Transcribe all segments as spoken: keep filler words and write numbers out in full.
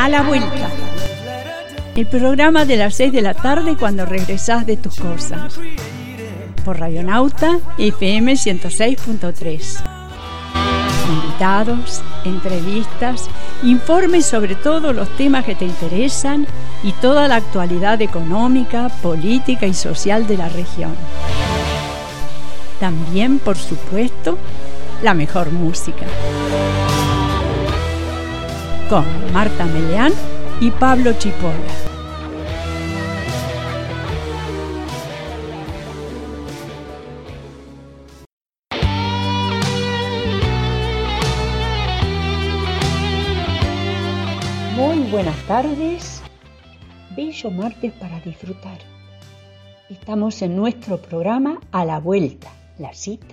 A la vuelta. El programa de las seis de la tarde cuando regresás de tus cosas. Por Radionauta F M ciento seis punto tres. Invitados, entrevistas, informes sobre todos los temas que te interesan y toda la actualidad económica, política y social de la región. También, por supuesto, la mejor música. Con Marta Meleán y Pablo Chipola. Muy buenas tardes, bello martes para disfrutar. Estamos en nuestro programa A la Vuelta, la cita,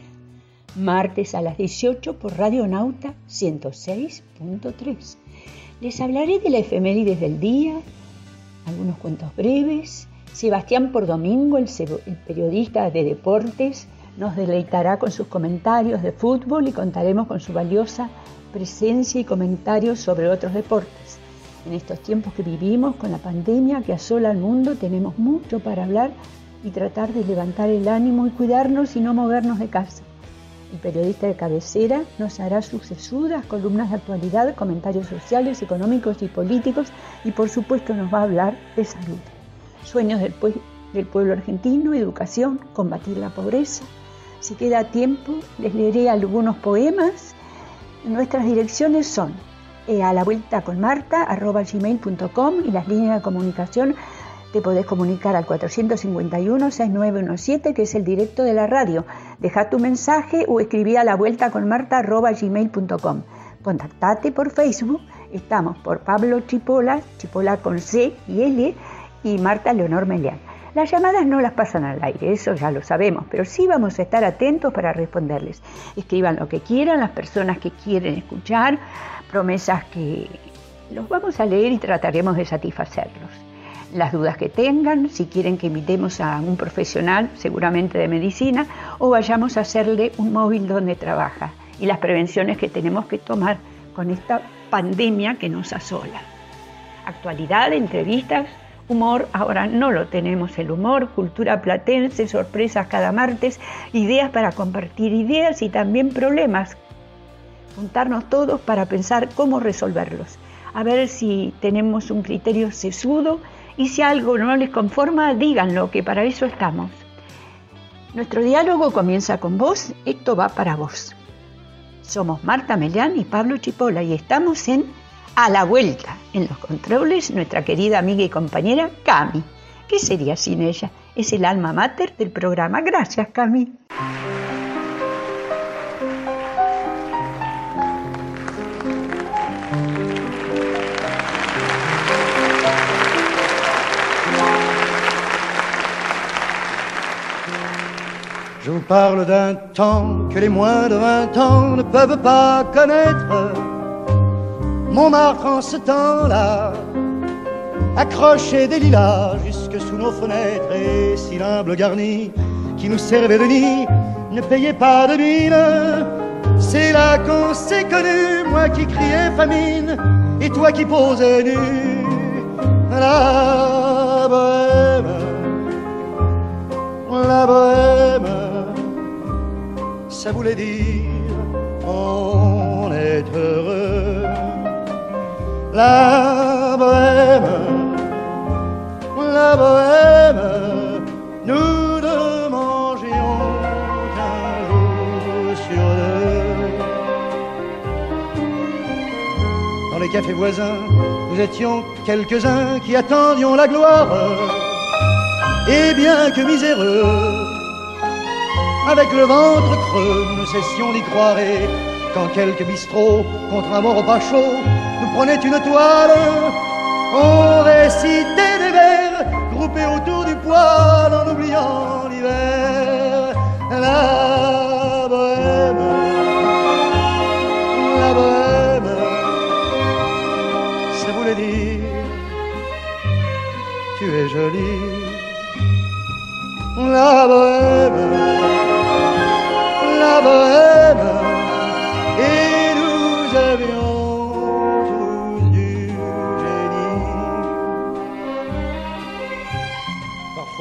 martes a las dieciocho por Radionauta ciento seis punto tres. Les hablaré de la efemérides del día, algunos cuentos breves. Sebastián Pordomingo, el, el periodista de deportes, nos deleitará con sus comentarios de fútbol y contaremos con su valiosa presencia y comentarios sobre otros deportes. En estos tiempos que vivimos, con la pandemia que asola al mundo, tenemos mucho para hablar y tratar de levantar el ánimo y cuidarnos y no movernos de casa. El periodista de cabecera nos hará sus sesudas columnas de actualidad, comentarios sociales, económicos y políticos y por supuesto nos va a hablar de salud. Sueños del, pue- del pueblo argentino, educación, combatir la pobreza. Si queda tiempo, les leeré algunos poemas. Nuestras direcciones son eh, a la vuelta con Marta, arroba gmail punto com y las líneas de comunicación te podés comunicar al cuatro cinco uno, seis nueve uno siete, que es el directo de la radio. Deja tu mensaje o escribí a la vuelta con Marta, arroba gmail punto com. Contactate por Facebook, estamos por Pablo Chipola, Chipola con C y L, y Marta Leonor Meleán. Las llamadas no las pasan al aire, eso ya lo sabemos, pero sí vamos a estar atentos para responderles. Escriban lo que quieran, las personas que quieren escuchar, promesas que los vamos a leer y trataremos de satisfacerlos. Las dudas que tengan, si quieren que invitemos a un profesional, seguramente de medicina, o vayamos a hacerle un móvil donde trabaja, y las prevenciones que tenemos que tomar con esta pandemia que nos asola. Actualidad, entrevistas, humor, ahora no lo tenemos el humor, cultura platense, sorpresas cada martes, ideas para compartir ideas y también problemas. Juntarnos todos para pensar cómo resolverlos, a ver si tenemos un criterio sesudo y si algo no les conforma, díganlo, que para eso estamos. Nuestro diálogo comienza con vos, esto va para vos. Somos Marta Meleán y Pablo Chipola y estamos en A la Vuelta. En los controles, nuestra querida amiga y compañera Cami. ¿Qué sería sin ella? Es el alma mater del programa. Gracias, Cami. Je vous parle d'un temps que les moins de vingt ans ne peuvent pas connaître. Montmartre en ce temps-là accrochait des lilas jusque sous nos fenêtres, et si l'humble garni qui nous servait de nid ne payait pas de mine, c'est là qu'on s'est connus, moi qui criais famine et toi qui posais nu. La bohème, la bohème, ça voulait dire on est heureux. La bohème, la bohème, nous ne mangions qu'un jour sur deux. Dans les cafés voisins, nous étions quelques-uns qui attendions la gloire. Et bien que miséreux, avec le ventre creux, nous ne cessions d'y croire. Et quand quelques bistrots, contre un bon repas chaud, nous prenaient une toile, on récitait des vers groupés autour du poêle en oubliant l'hiver. La bohème, la bohème, ça voulait dire tu es jolie. La bohème, la bohème, et nous avions tous du génie.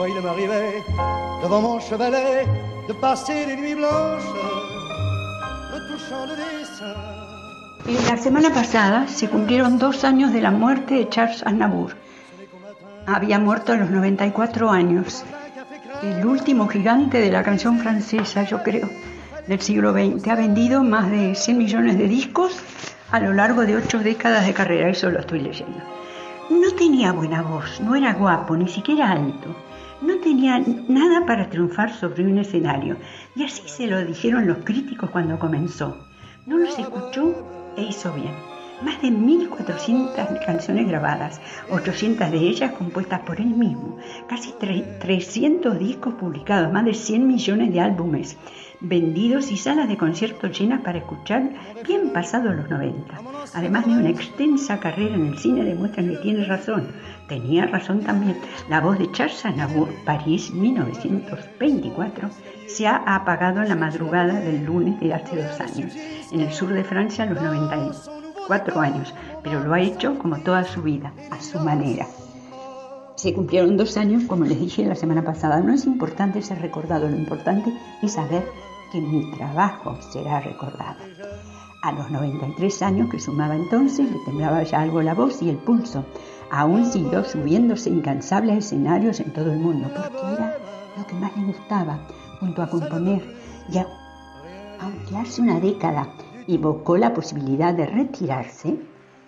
Parfois il m'arrivait, devant mon chevalet, de passer les nuits blanches, retouchant le dessin. La semana pasada se cumplieron dos años de la muerte de Charles Aznavour. Había muerto a los noventa y cuatro años. El último gigante de la canción francesa, yo creo, del siglo veinte. Ha vendido más de cien millones de discos a lo largo de ocho décadas de carrera. Eso lo estoy leyendo. No tenía buena voz, no era guapo, ni siquiera alto. No tenía nada para triunfar sobre un escenario. Y así se lo dijeron los críticos cuando comenzó. No los escuchó e hizo bien. Más de mil cuatrocientas canciones grabadas, ochocientas de ellas compuestas por él mismo, casi trescientos discos publicados, más de cien millones de álbumes vendidos y salas de conciertos llenas para escuchar bien pasados los noventa. Además de una extensa carrera en el cine, demuestran que tiene razón. Tenía razón también. La voz de Charles Aznavour, París, mil novecientos veinticuatro, se ha apagado en la madrugada del lunes de hace dos años, en el sur de Francia a los noventa y cuatro años, pero lo ha hecho como toda su vida, a su manera. Se cumplieron dos años, como les dije la semana pasada. No es importante ser recordado, lo importante es saber que mi trabajo será recordado. A los noventa y tres años que sumaba entonces, le temblaba ya algo la voz y el pulso. Aún siguió subiéndose incansables escenarios en todo el mundo, porque era lo que más le gustaba, junto a componer. Y a, aunque hace una década evocó la posibilidad de retirarse,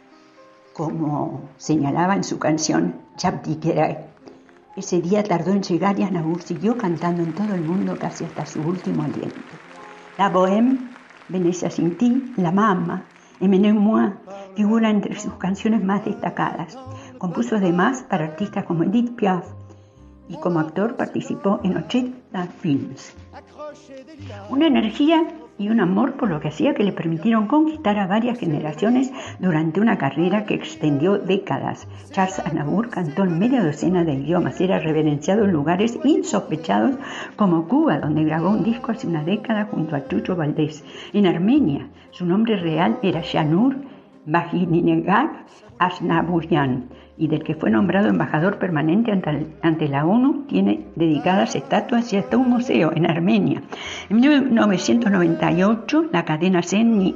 como señalaba en su canción J'abdiquerai, ese día tardó en llegar y Aznavour siguió cantando en todo el mundo casi hasta su último aliento. La Bohème, Venecia sin ti, La Mama, Emmenez-moi figura entre sus canciones más destacadas. Compuso además para artistas como Edith Piaf y como actor participó en ochenta films. Una energía y un amor por lo que hacía que le permitieron conquistar a varias generaciones durante una carrera que extendió décadas. Charles Aznavour cantó en media docena de idiomas, era reverenciado en lugares insospechados como Cuba, donde grabó un disco hace una década junto a Chucho Valdés. En Armenia, su nombre real era Shanur Vahininegak Aznavourian, y del que fue nombrado embajador permanente ante, ante la ONU, tiene dedicadas estatuas y hasta un museo en Armenia. En mil novecientos noventa y ocho, la cadena C N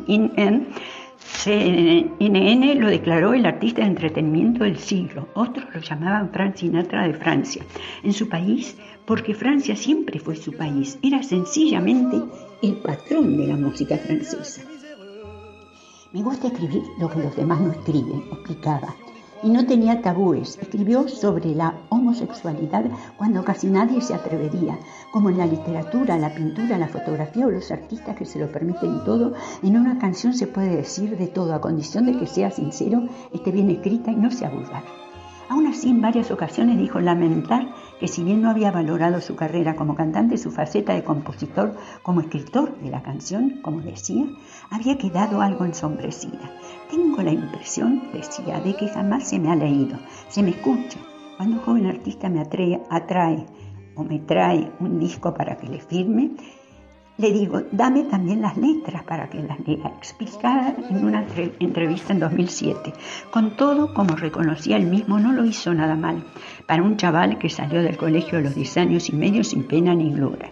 N lo declaró el artista de entretenimiento del siglo. Otros lo llamaban Frank Sinatra de Francia. En su país, porque Francia siempre fue su país, era sencillamente el patrón de la música francesa. Me gusta escribir lo que los demás no escriben, explicaba. Y no tenía tabúes. Escribió sobre la homosexualidad cuando casi nadie se atrevería, como en la literatura, la pintura, la fotografía o los artistas que se lo permiten todo. En una canción se puede decir de todo, a condición de que sea sincero, esté bien escrita y no sea vulgar. Aún así, en varias ocasiones dijo lamentar que si bien no había valorado su carrera como cantante, su faceta de compositor, como escritor de la canción, como decía, había quedado algo ensombrecida. Tengo la impresión, decía, de que jamás se me ha leído, se me escucha. Cuando un joven artista me atrae, atrae o me trae un disco para que le firme, le digo, dame también las letras para que las lea, explicaba en una tre- entrevista en dos mil siete. Con todo, como reconocía él mismo, no lo hizo nada mal para un chaval que salió del colegio a los diez años y medio sin pena ni gloria.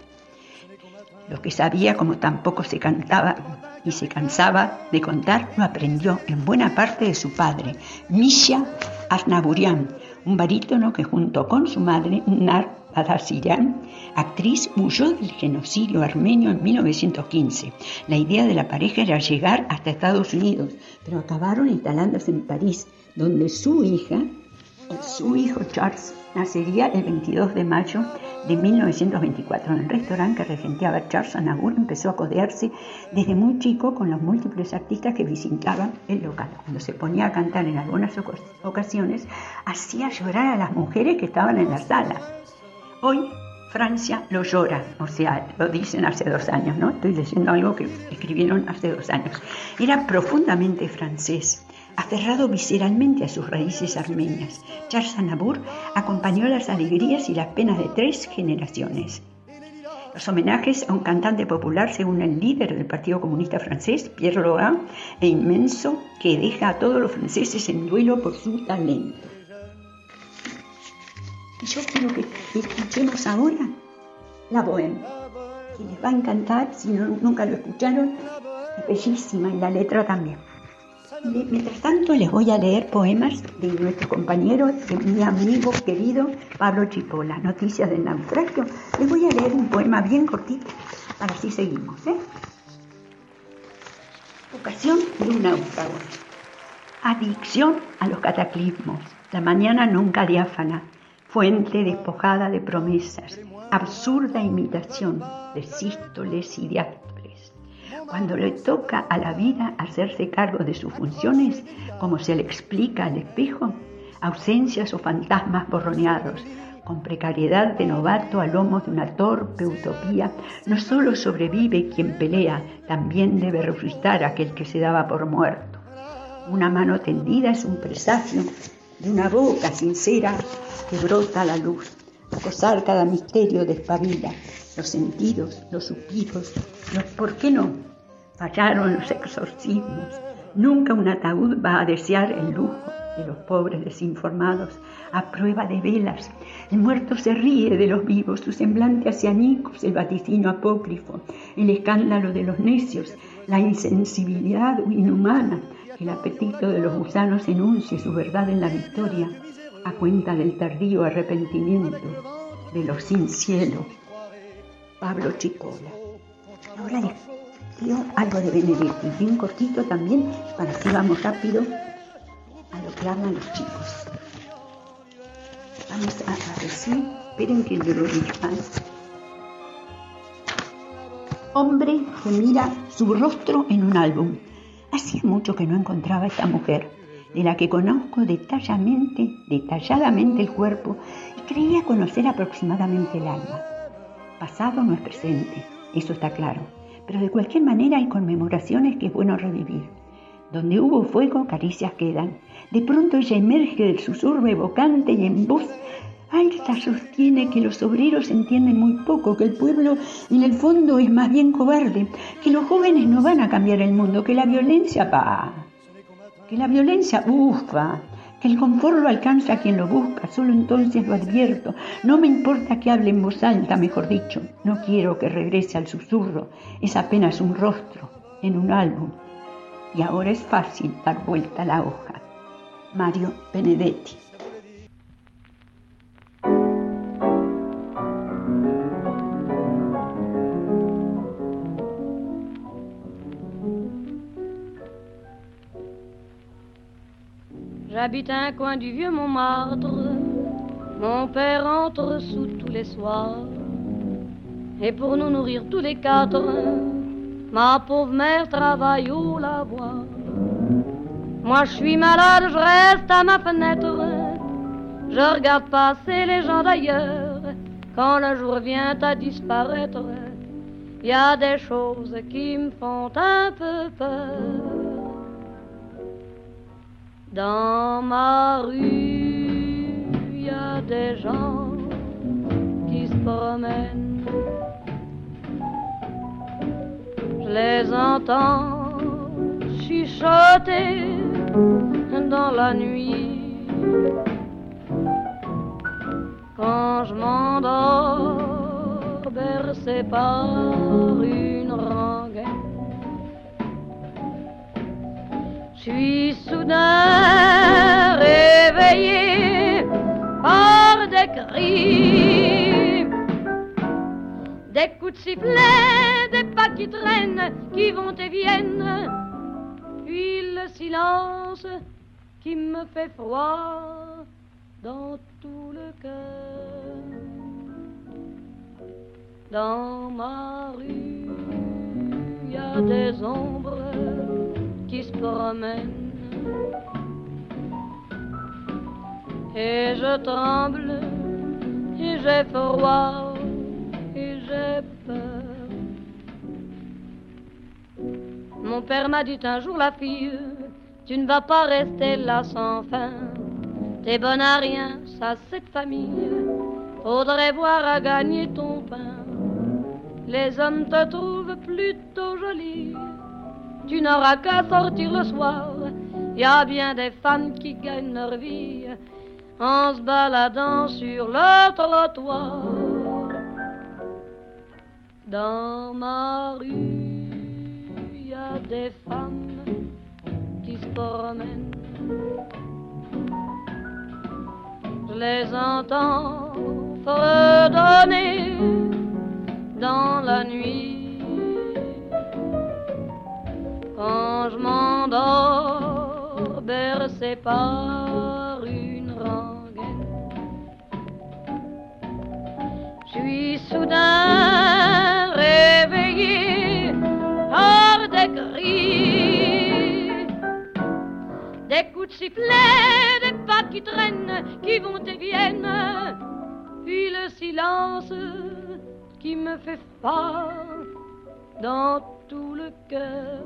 Lo que sabía, como tampoco se cantaba y se cansaba de contar, lo aprendió en buena parte de su padre, Misha Aznavourian, un barítono que junto con su madre, Nar Badassian, actriz, huyó del genocidio armenio en mil novecientos quince. La idea de la pareja era llegar hasta Estados Unidos, pero acabaron instalándose en París, donde su hija, su hijo Charles, nacería el veintidós de mayo de mil novecientos veinticuatro. En el restaurante que regenteaba Charles Aznavour empezó a codearse desde muy chico con los múltiples artistas que visitaban el local. Cuando se ponía a cantar en algunas ocasiones, hacía llorar a las mujeres que estaban en la sala. Hoy Francia lo llora, o sea, lo dicen hace dos años, ¿no? Estoy leyendo algo que escribieron hace dos años. Era profundamente francés, aferrado visceralmente a sus raíces armenias. Charles Aznavour acompañó las alegrías y las penas de tres generaciones. Los homenajes a un cantante popular, según el líder del Partido Comunista francés, Pierre Laurent, e inmenso, que deja a todos los franceses en duelo por su talento. yo quiero que escuchemos ahora la Bohème, que les va a encantar, si no, nunca lo escucharon, es bellísima y la letra también. De, mientras tanto les voy a leer poemas de nuestro compañero, de mi amigo querido Pablo Chipola, Noticias del Naufragio. Les voy a leer un poema bien cortito, para así seguimos, ¿eh? Ocasión de un náufrago. Adicción a los cataclismos, la mañana nunca diáfana, fuente despojada de promesas, absurda imitación de sístoles y diástoles. Cuando le toca a la vida hacerse cargo de sus funciones, como se le explica al espejo, ausencias o fantasmas borroneados, con precariedad de novato a lomos de una torpe utopía, no solo sobrevive quien pelea, también debe resucitar aquel que se daba por muerto. Una mano tendida es un presagio de una boca sincera que brota a la luz. Acosar cada misterio despabila, los sentidos, los suspiros, los ¿por qué no? Fallaron los exorcismos. Nunca un ataúd va a desear el lujo de los pobres desinformados a prueba de velas. El muerto se ríe de los vivos, su semblante hacia añicos, el vaticinio apócrifo, el escándalo de los necios, la insensibilidad inhumana, el apetito de los gusanos enuncie su verdad en la victoria, a cuenta del tardío arrepentimiento de los sin cielo. Pablo Chipola. Ahora les digo algo de Benedetti, bien cortito también, para así vamos rápido a lo que hablan los chicos. Vamos a, a decir, esperen que yo lo diga. Hombre que mira su rostro en un álbum. Hacía mucho que no encontraba a esta mujer, de la que conozco detalladamente, detalladamente el cuerpo y creía conocer aproximadamente el alma. Pasado no es presente, eso está claro, pero de cualquier manera hay conmemoraciones que es bueno revivir. Donde hubo fuego, caricias quedan. De pronto ella emerge del susurro evocante y en voz alta sostiene que los obreros entienden muy poco, que el pueblo en el fondo es más bien cobarde, que los jóvenes no van a cambiar el mundo, que la violencia va, que la violencia ufa, que el confort lo alcanza a quien lo busca, solo entonces lo advierto. No me importa que hable en voz alta, mejor dicho, no quiero que regrese al susurro, es apenas un rostro en un álbum. Y ahora es fácil dar vuelta a la hoja. Mario Benedetti. J'habite un coin du vieux Montmartre, mon père entre sous tous les soirs, et pour nous nourrir tous les quatre, ma pauvre mère travaille au lavoir. Moi je suis malade, je reste à ma fenêtre, je regarde passer les gens d'ailleurs. Quand le jour vient à disparaître, il y a des choses qui me font un peu peur. Dans ma rue, il y a des gens qui se promènent. Je les entends chuchoter dans la nuit. Quand je m'endors, bercé par une rengaine, je suis soudain réveillé par des cris, des coups de sifflet, des pas qui traînent, qui vont et viennent, puis le silence qui me fait froid dans tout le cœur. Dans ma rue, il y a des ombres qui se promènent, et je tremble, et j'ai froid, et j'ai peur. Mon père m'a dit un jour, la fille, tu ne vas pas rester là sans fin. T'es bonne à rien, ça c'est de famille, faudrait voir à gagner ton pain. Les hommes te trouvent plutôt jolie, tu n'auras qu'à sortir le soir. Y a bien des femmes qui gagnent leur vie en se baladant sur le trottoir. Dans ma rue, il y a des femmes qui se promènent. Je les entends fredonner dans la nuit. Quand je m'endors, bercé par une rengaine, je suis soudain réveillé par des cris, des coups de sifflet, des pas qui traînent, qui vont et viennent, puis le silence qui me fait froid dans tout le cœur.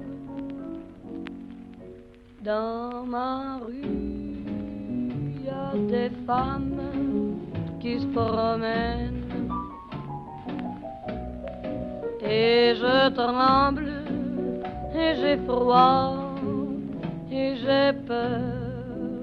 Dans ma rue, il y a des femmes qui se promènent, et je tremble, et j'ai froid, et j'ai peur.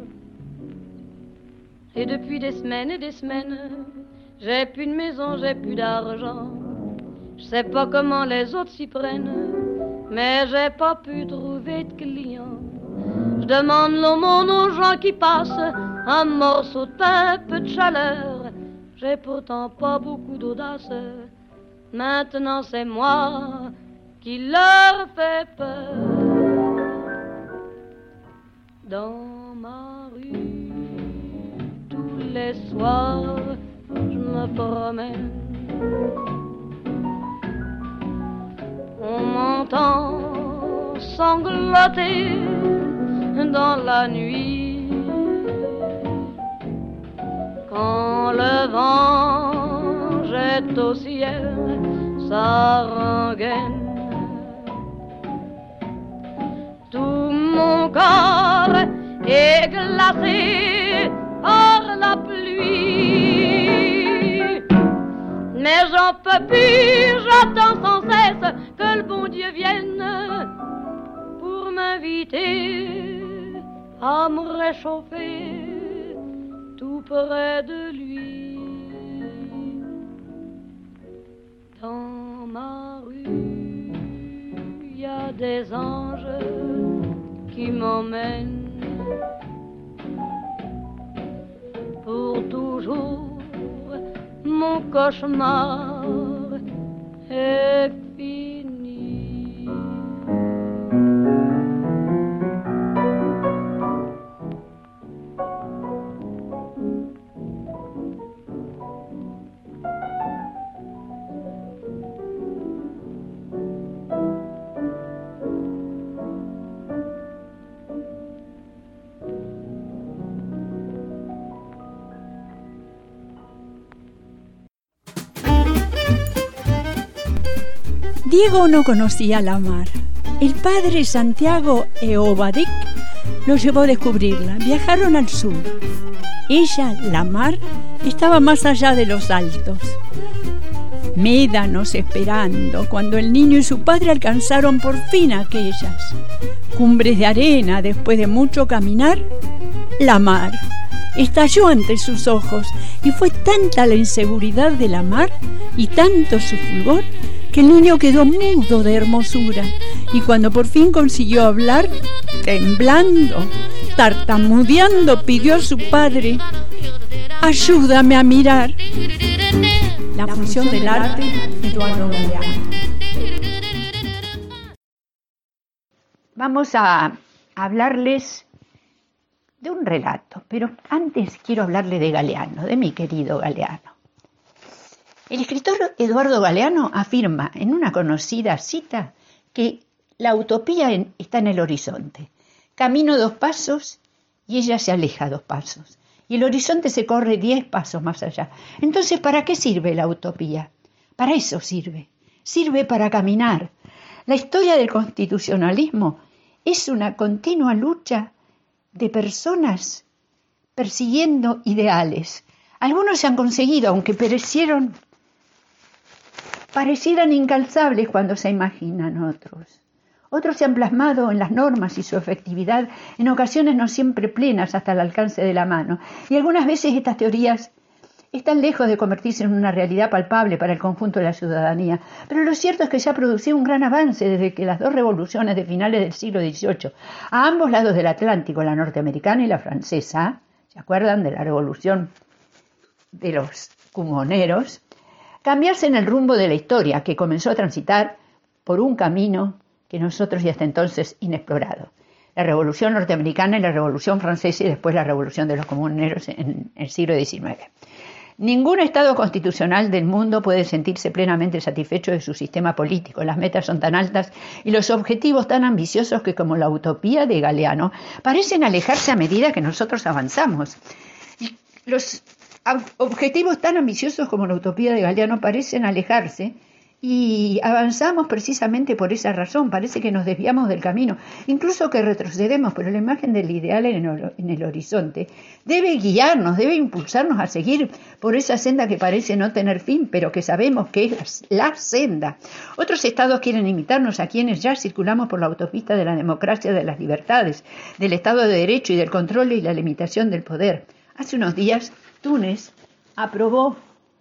Et depuis des semaines et des semaines, j'ai plus de maison, j'ai plus d'argent. Je sais pas comment les autres s'y prennent, mais j'ai pas pu trouver de clients. Je demande l'aumône aux gens qui passent, un morceau de pain, peu de chaleur. J'ai pourtant pas beaucoup d'audace. Maintenant c'est moi qui leur fais peur. Dans ma rue, tous les soirs, je me promène. On m'entend sangloter dans la nuit. Quand le vent jette au ciel sa rengaine, tout mon corps est glacé par la pluie. Mais j'en peux plus, j'attends sans cesse que le bon Dieu vienne pour m'inviter à me réchauffer tout près de lui. Dans ma rue, il y a des anges qui m'emmènent pour toujours. Mon cauchemar est fini. Diego no conocía la mar. El padre Santiago Eobadik lo llevó a descubrirla. Viajaron al sur. Ella, la mar, estaba más allá de los altos. Médanos esperando cuando el niño y su padre alcanzaron por fin aquellas cumbres de arena. Después de mucho caminar, la mar estalló ante sus ojos y fue tanta la inseguridad de la mar y tanto su fulgor que el niño quedó mudo de hermosura, y cuando por fin consiguió hablar, temblando, tartamudeando, pidió a su padre: ayúdame a mirar. La función del arte, Eduardo Galeano. Vamos a hablarles de un relato, pero antes quiero hablarle de Galeano, de mi querido Galeano. El escritor Eduardo Galeano afirma en una conocida cita que la utopía en, está en el horizonte. Camino dos pasos y ella se aleja dos pasos. Y el horizonte se corre diez pasos más allá. Entonces, ¿para qué sirve la utopía? Para eso sirve. Sirve para caminar. La historia del constitucionalismo es una continua lucha de personas persiguiendo ideales. Algunos se han conseguido, aunque perecieron, parecieran incalzables cuando se imaginan otros. Otros se han plasmado en las normas y su efectividad, en ocasiones no siempre plenas hasta el alcance de la mano. Y algunas veces estas teorías están lejos de convertirse en una realidad palpable para el conjunto de la ciudadanía. Pero lo cierto es que se ha producido un gran avance desde que las dos revoluciones de finales del siglo dieciocho, a ambos lados del Atlántico, la norteamericana y la francesa, ¿se acuerdan de la revolución de los comuneros?, cambiasen el rumbo de la historia, que comenzó a transitar por un camino que nosotros y hasta entonces inexplorado. La revolución norteamericana y la revolución francesa y después la revolución de los comuneros en el siglo diecinueve. Ningún Estado constitucional del mundo puede sentirse plenamente satisfecho de su sistema político. Las metas son tan altas y los objetivos tan ambiciosos que, como la utopía de Galeano, parecen alejarse a medida que nosotros avanzamos. Y los objetivos tan ambiciosos como la utopía de Galeano parecen alejarse y avanzamos precisamente por esa razón. Parece que nos desviamos del camino, incluso que retrocedemos, pero la imagen del ideal en el, en el horizonte debe guiarnos, debe impulsarnos a seguir por esa senda que parece no tener fin, pero que sabemos que es la, la senda. Otros estados quieren imitarnos a quienes ya circulamos por la autopista de la democracia, de las libertades, del Estado de Derecho y del control y la limitación del poder. Hace unos días, Túnez aprobó.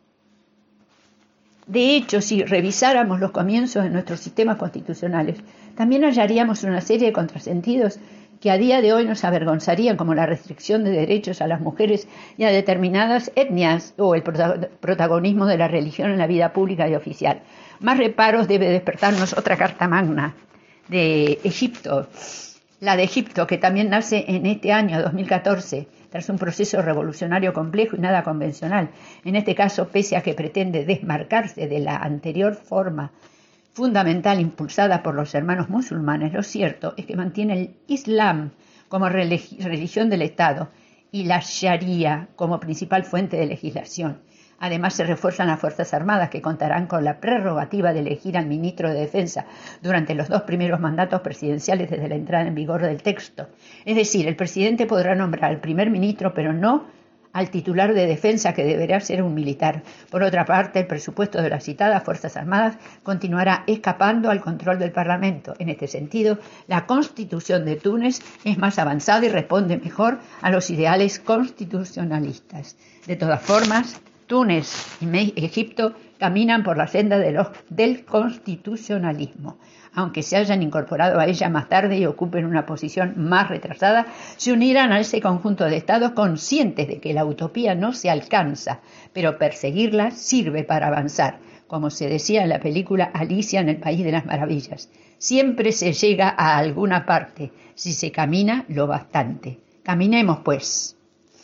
De hecho, si revisáramos los comienzos de nuestros sistemas constitucionales, también hallaríamos una serie de contrasentidos que a día de hoy nos avergonzarían, como la restricción de derechos a las mujeres y a determinadas etnias o el protagonismo de la religión en la vida pública y oficial. Más reparos debe despertarnos otra carta magna de Egipto, la de Egipto, que también nace en este año dos mil catorce, tras un proceso revolucionario complejo y nada convencional. En este caso, pese a que pretende desmarcarse de la anterior forma fundamental impulsada por los hermanos musulmanes, lo cierto es que mantiene el Islam como religión del Estado y la Sharia como principal fuente de legislación. Además, se refuerzan las Fuerzas Armadas, que contarán con la prerrogativa de elegir al ministro de Defensa durante los dos primeros mandatos presidenciales desde la entrada en vigor del texto. Es decir, el presidente podrá nombrar al primer ministro, pero no al titular de defensa, que deberá ser un militar. Por otra parte, el presupuesto de las citadas Fuerzas Armadas continuará escapando al control del Parlamento. En este sentido, la Constitución de Túnez es más avanzada y responde mejor a los ideales constitucionalistas. De todas formas, Túnez y Egipto caminan por la senda de los, del constitucionalismo. Aunque se hayan incorporado a ella más tarde y ocupen una posición más retrasada, se unirán a ese conjunto de estados conscientes de que la utopía no se alcanza, pero perseguirla sirve para avanzar. Como se decía en la película Alicia en el País de las Maravillas, siempre se llega a alguna parte, si se camina lo bastante. Caminemos, pues.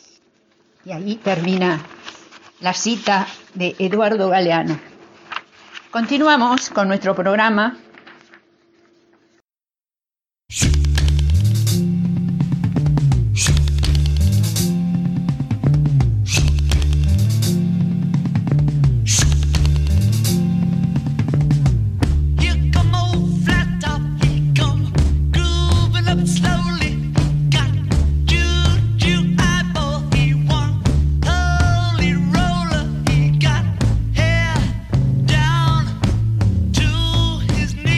Y ahí termina la cita de Eduardo Galeano. Continuamos con nuestro programa. His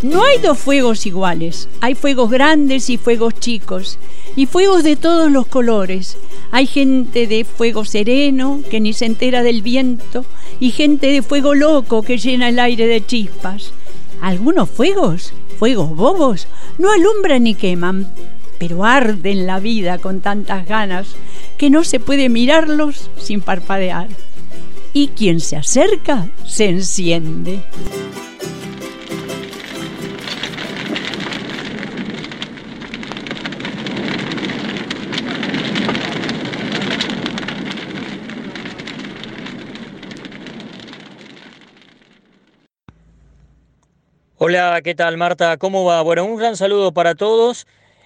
No hay dos fuegos iguales, hay fuegos grandes y fuegos chicos, y fuegos de todos los colores. Hay gente de fuego sereno que ni se entera del viento, y gente de fuego loco que llena el aire de chispas. Algunos fuegos, fuegos bobos, no alumbran ni queman, pero arden la vida con tantas ganas que no se puede mirarlos sin parpadear. Y quien se acerca se enciende. Hola, ¿qué tal, Marta? ¿Cómo va? Bueno, un gran saludo para todos.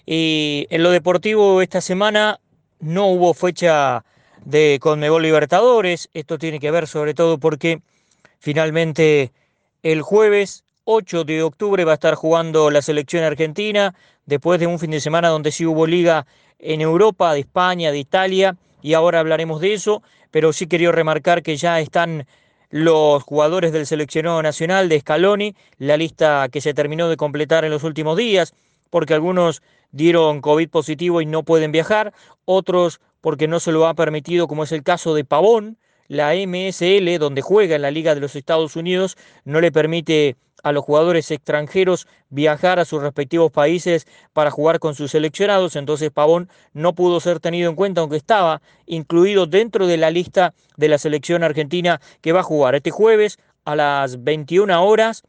Y en lo deportivo esta semana no hubo fecha de Conmebol Libertadores. Esto tiene que ver sobre todo porque finalmente el jueves ocho de octubre va a estar jugando la selección argentina después de un fin de semana donde sí hubo liga en Europa, de España, de Italia, y ahora hablaremos de eso, pero sí quería remarcar que ya están los jugadores del seleccionado nacional de Scaloni, la lista que se terminó de completar en los últimos días, porque algunos dieron COVID positivo y no pueden viajar, otros porque no se lo ha permitido, como es el caso de Pavón. La M S L, donde juega en la Liga de los Estados Unidos, no le permite a los jugadores extranjeros viajar a sus respectivos países para jugar con sus seleccionados, entonces Pavón no pudo ser tenido en cuenta, aunque estaba incluido dentro de la lista de la selección argentina que va a jugar este jueves a las veintiuna horas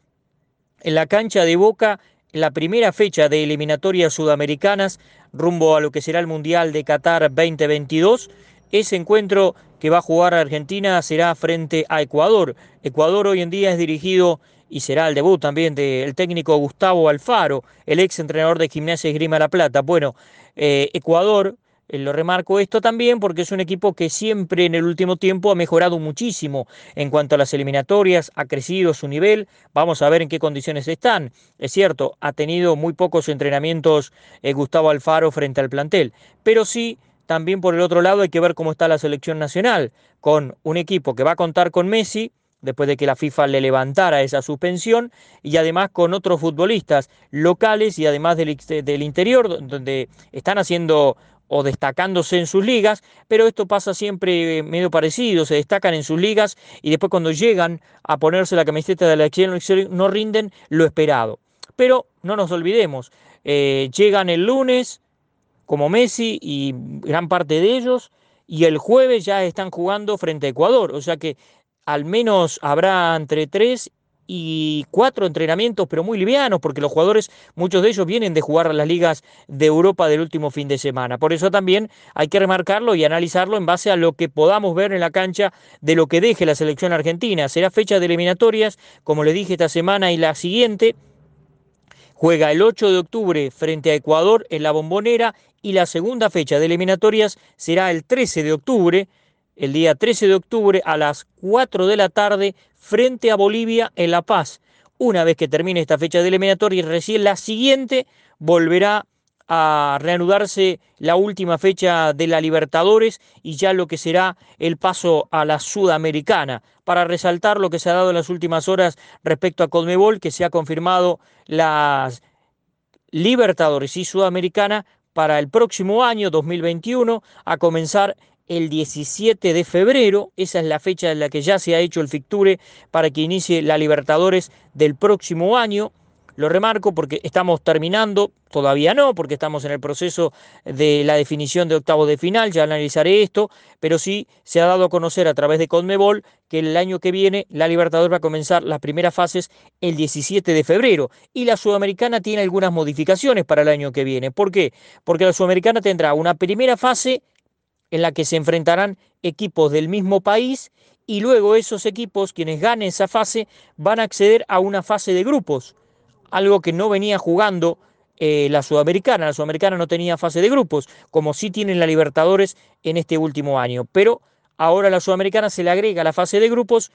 en la cancha de Boca, la primera fecha de eliminatorias sudamericanas rumbo a lo que será el Mundial de Qatar veinte veintidós. Ese encuentro que va a jugar Argentina será frente a Ecuador. Ecuador hoy en día es dirigido, y será el debut también del técnico Gustavo Alfaro, el ex entrenador de Gimnasia y Esgrima La Plata. Bueno, eh, Ecuador, eh, lo remarco esto también porque es un equipo que siempre en el último tiempo ha mejorado muchísimo en cuanto a las eliminatorias, ha crecido su nivel. Vamos a ver en qué condiciones están. Es cierto, ha tenido muy pocos entrenamientos eh, Gustavo Alfaro frente al plantel, pero sí. También por el otro lado hay que ver cómo está la selección nacional, con un equipo que va a contar con Messi, después de que la FIFA le levantara esa suspensión, y además con otros futbolistas locales y además del, del interior, donde están haciendo o destacándose en sus ligas, pero esto pasa siempre medio parecido, se destacan en sus ligas y después cuando llegan a ponerse la camiseta de la selección no rinden lo esperado. Pero no nos olvidemos, eh, llegan el lunes, como Messi y gran parte de ellos, y el jueves ya están jugando frente a Ecuador, o sea que al menos habrá entre tres y cuatro entrenamientos, pero muy livianos, porque los jugadores, muchos de ellos vienen de jugar las ligas de Europa del último fin de semana. Por eso también hay que remarcarlo y analizarlo en base a lo que podamos ver en la cancha de lo que deje la selección argentina. Será fecha de eliminatorias, como les dije esta semana y la siguiente. Juega el ocho de octubre frente a Ecuador en la Bombonera, y la segunda fecha de eliminatorias será el trece de octubre, el día trece de octubre a las cuatro de la tarde frente a Bolivia en La Paz. Una vez que termine esta fecha de eliminatorias, recién la siguiente volverá a reanudarse la última fecha de la Libertadores y ya lo que será el paso a la Sudamericana, para resaltar lo que se ha dado en las últimas horas respecto a Conmebol, que se ha confirmado las Libertadores y Sudamericana para el próximo año dos mil veintiuno, a comenzar el diecisiete de febrero. Esa es la fecha en la que ya se ha hecho el fixture para que inicie la Libertadores del próximo año. Lo remarco porque estamos terminando, todavía no, porque estamos en el proceso de la definición de octavos de final, ya analizaré esto, pero sí se ha dado a conocer a través de Conmebol que el año que viene la Libertadores va a comenzar las primeras fases el diecisiete de febrero, y la Sudamericana tiene algunas modificaciones para el año que viene. ¿Por qué? Porque la Sudamericana tendrá una primera fase en la que se enfrentarán equipos del mismo país, y luego esos equipos, quienes ganen esa fase, van a acceder a una fase de grupos, algo que no venía jugando eh, la Sudamericana. La Sudamericana no tenía fase de grupos, como sí tienen la Libertadores en este último año, pero ahora a la Sudamericana se le agrega la fase de grupos,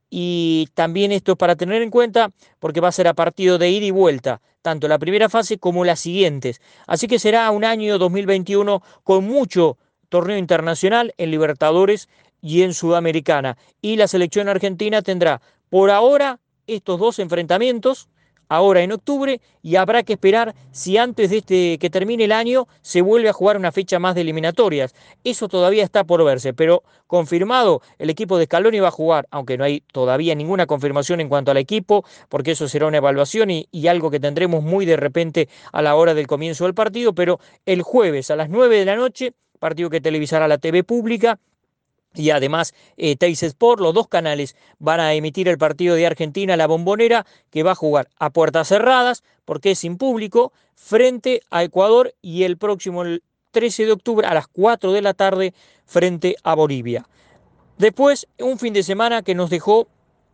y también esto es para tener en cuenta porque va a ser a partido de ida y vuelta, tanto la primera fase como las siguientes. Así que será un año dos mil veintiuno con mucho torneo internacional en Libertadores y en Sudamericana, y la selección argentina tendrá por ahora estos dos enfrentamientos ahora en octubre, y habrá que esperar si antes de este que termine el año se vuelve a jugar una fecha más de eliminatorias. Eso todavía está por verse, pero confirmado, el equipo de Scaloni va a jugar, aunque no hay todavía ninguna confirmación en cuanto al equipo, porque eso será una evaluación y, y algo que tendremos muy de repente a la hora del comienzo del partido, pero el jueves a las nueve de la noche, partido que televisará la T V pública. Y además, eh, Teis Sport, los dos canales van a emitir el partido de Argentina, la Bombonera, que va a jugar a puertas cerradas, porque es sin público, frente a Ecuador, y el próximo el trece de octubre a las cuatro de la tarde frente a Bolivia. Después, un fin de semana que nos dejó,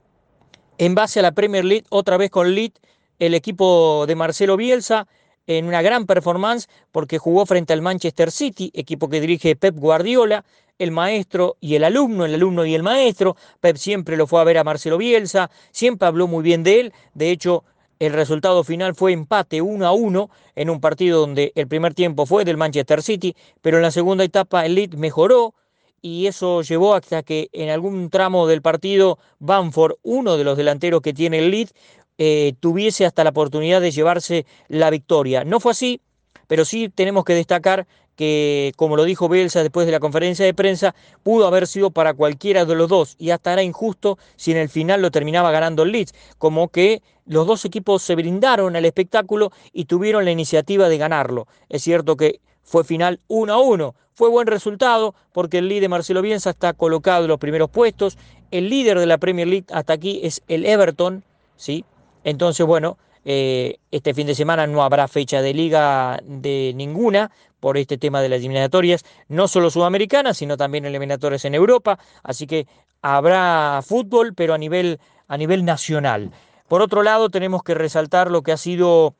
en base a la Premier League, otra vez con Leeds, el equipo de Marcelo Bielsa, en una gran performance, porque jugó frente al Manchester City, equipo que dirige Pep Guardiola, el maestro y el alumno, el alumno y el maestro. Pep siempre lo fue a ver a Marcelo Bielsa, siempre habló muy bien de él. De hecho, el resultado final fue empate uno a uno en un partido donde el primer tiempo fue del Manchester City, pero en la segunda etapa el Leeds mejoró, y eso llevó hasta que en algún tramo del partido Bamford, uno de los delanteros que tiene el Leeds, eh, tuviese hasta la oportunidad de llevarse la victoria. No fue así, pero sí tenemos que destacar que, como lo dijo Bielsa después de la conferencia de prensa, pudo haber sido para cualquiera de los dos, y hasta era injusto si en el final lo terminaba ganando el Leeds, como que los dos equipos se brindaron al espectáculo y tuvieron la iniciativa de ganarlo. Es cierto que fue final uno a uno, fue buen resultado porque el líder Marcelo Bielsa está colocado en los primeros puestos, el líder de la Premier League hasta aquí es el Everton, ¿sí? Entonces, bueno, eh, este fin de semana no habrá fecha de liga de ninguna por este tema de las eliminatorias, no solo sudamericanas, sino también eliminatorias en Europa, así que habrá fútbol, pero a nivel, a nivel nacional. Por otro lado, tenemos que resaltar lo que ha sido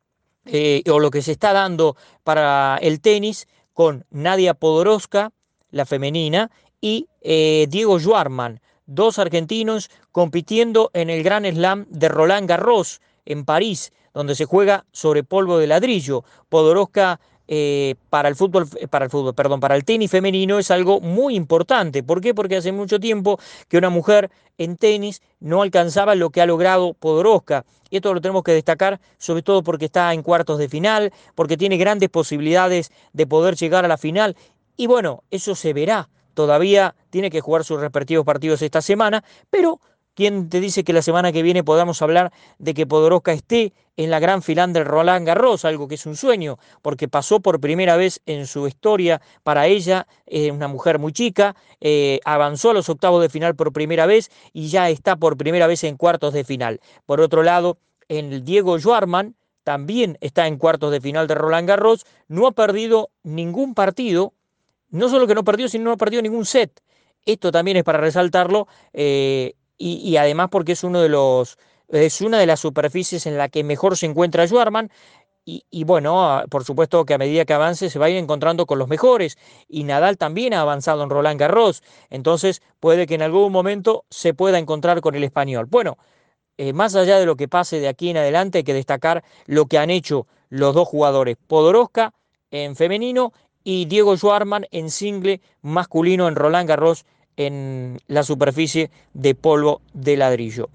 eh, o lo que se está dando para el tenis con Nadia Podoroska, la femenina, y eh, Diego Schwartzman, dos argentinos compitiendo en el Grand Slam de Roland Garros en París, donde se juega sobre polvo de ladrillo. Podoroska eh, para el fútbol, para el fútbol, perdón, para el tenis femenino es algo muy importante. ¿Por qué? Porque hace mucho tiempo que una mujer en tenis no alcanzaba lo que ha logrado Podoroska. Y esto lo tenemos que destacar, sobre todo porque está en cuartos de final, porque tiene grandes posibilidades de poder llegar a la final. Y bueno, eso se verá. Todavía tiene que jugar sus respectivos partidos esta semana, pero ¿quién te dice que la semana que viene podamos hablar de que Podoroska esté en la gran final del Roland Garros? Algo que es un sueño, porque pasó por primera vez en su historia para ella, eh, una mujer muy chica, eh, avanzó a los octavos de final por primera vez y ya está por primera vez en cuartos de final. Por otro lado, en el Diego Schwartzman también está en cuartos de final de Roland Garros, no ha perdido ningún partido. No solo que no perdió, sino no ha perdido ningún set. Esto también es para resaltarlo, eh, y, y además porque es uno de los es una de las superficies en la que mejor se encuentra Schwartzman. Y, y bueno, por supuesto que a medida que avance se va a ir encontrando con los mejores. Y Nadal también ha avanzado en Roland Garros. Entonces puede que en algún momento se pueda encontrar con el español. Bueno, eh, más allá de lo que pase de aquí en adelante, hay que destacar lo que han hecho los dos jugadores. Podoroska en femenino y Diego Schwartzman en single masculino en Roland Garros en la superficie de polvo de ladrillo.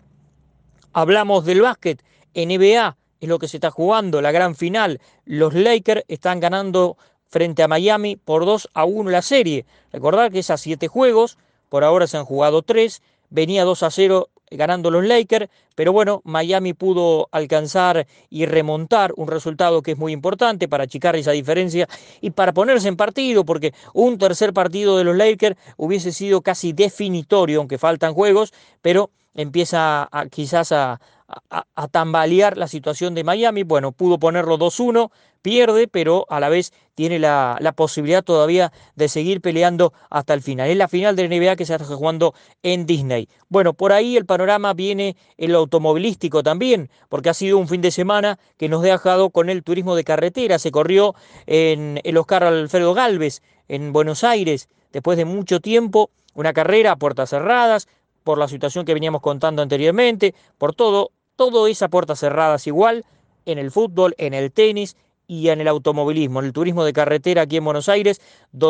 Hablamos del básquet, N B A es lo que se está jugando, la gran final. Los Lakers están ganando frente a Miami por dos a uno la serie. Recordad que es a siete juegos, por ahora se han jugado tres, venía dos a cero ganando los Lakers, pero bueno, Miami pudo alcanzar y remontar un resultado que es muy importante para achicar esa diferencia y para ponerse en partido, porque un tercer partido de los Lakers hubiese sido casi definitorio, aunque faltan juegos, pero empieza a, quizás a, a, a tambalear la situación de Miami. Bueno, pudo ponerlo dos uno, pierde, pero a la vez tiene la, la posibilidad todavía de seguir peleando hasta el final. Es la final de la N B A que se está jugando en Disney. Bueno, por ahí el panorama viene el automovilístico también, porque ha sido un fin de semana que nos ha dejado con el turismo de carretera. Se corrió en el Oscar Alfredo Gálvez en Buenos Aires, después de mucho tiempo, una carrera a puertas cerradas, por la situación que veníamos contando anteriormente, por todo, todo esa puertas cerradas igual, en el fútbol, en el tenis y en el automovilismo, en el turismo de carretera aquí en Buenos Aires,